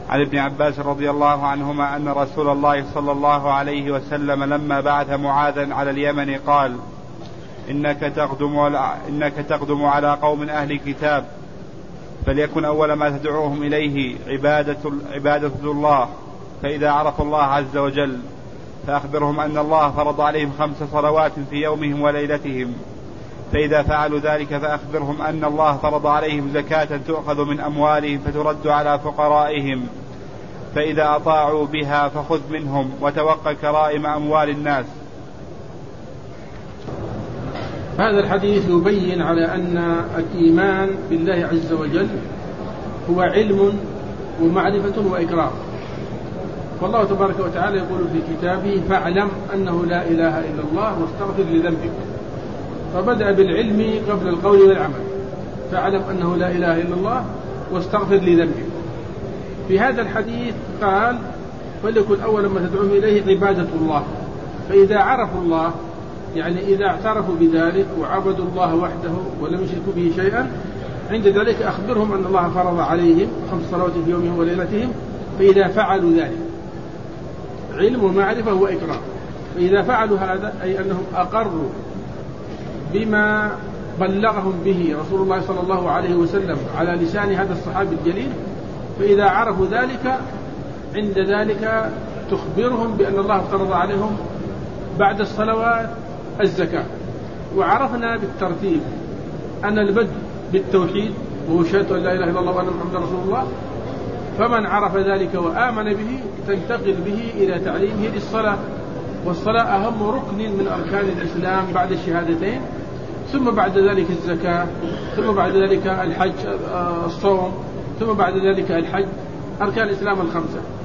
عن ابن عباس رضي الله عنهما أن رسول الله صلى الله عليه وسلم لما بعث معاذا على اليمن قال: إنك تقدم على قوم أهل كتاب، فليكن أول ما تدعوهم إليه عبادة الله، فإذا عرفوا الله عز وجل فأخبرهم أن الله فرض عليهم 5 صلوات في يومهم وليلتهم، فإذا فعلوا ذلك فأخبرهم أن الله فرض عليهم زكاة تؤخذ من أموالهم فترد على فقرائهم، فإذا أطاعوا بها فخذ منهم وتوقى كرائم أموال الناس. هذا الحديث يبين على أن الإيمان بالله عز وجل هو علم ومعرفة وإقرار. والله تبارك وتعالى يقول في كتابه: فاعلم أنه لا إله إلا الله واستغفر لذنبك. فبدأ بالعلم قبل القول والعمل. فاعلم أنه لا إله إلا الله واستغفر لذنبك. في هذا الحديث قال: فليكن أول ما تدعوهم إليه عبادة الله. فإذا عرفوا الله، يعني إذا اعترفوا بذلك وعبدوا الله وحده ولم يشركوا به شيئا، عند ذلك أخبرهم أن الله فرض عليهم 5 صلوات في يومهم وليلتهم، فإذا فعلوا ذلك، علم ومعرفة وإقرار. فإذا فعلوا هذا أي أنهم أقروا بما بلغهم به رسول الله صلى الله عليه وسلم على لسان هذا الصحابي الجليل، فإذا عرفوا ذلك عند ذلك تخبرهم بأن الله افترض عليهم بعد الصلوات الزكاة. وعرفنا بالترتيب أن البدء بالتوحيد وهو شهادة أن لا إله إلا الله وأن محمدا رسول الله، فمن عرف ذلك وآمن به تنتقل به إلى تعليمه للصلاة، والصلاة أهم ركن من أركان الإسلام بعد الشهادتين، ثم بعد ذلك الزكاة، ثم بعد ذلك الحج الصوم، ثم بعد ذلك الحج، أركان الإسلام 5.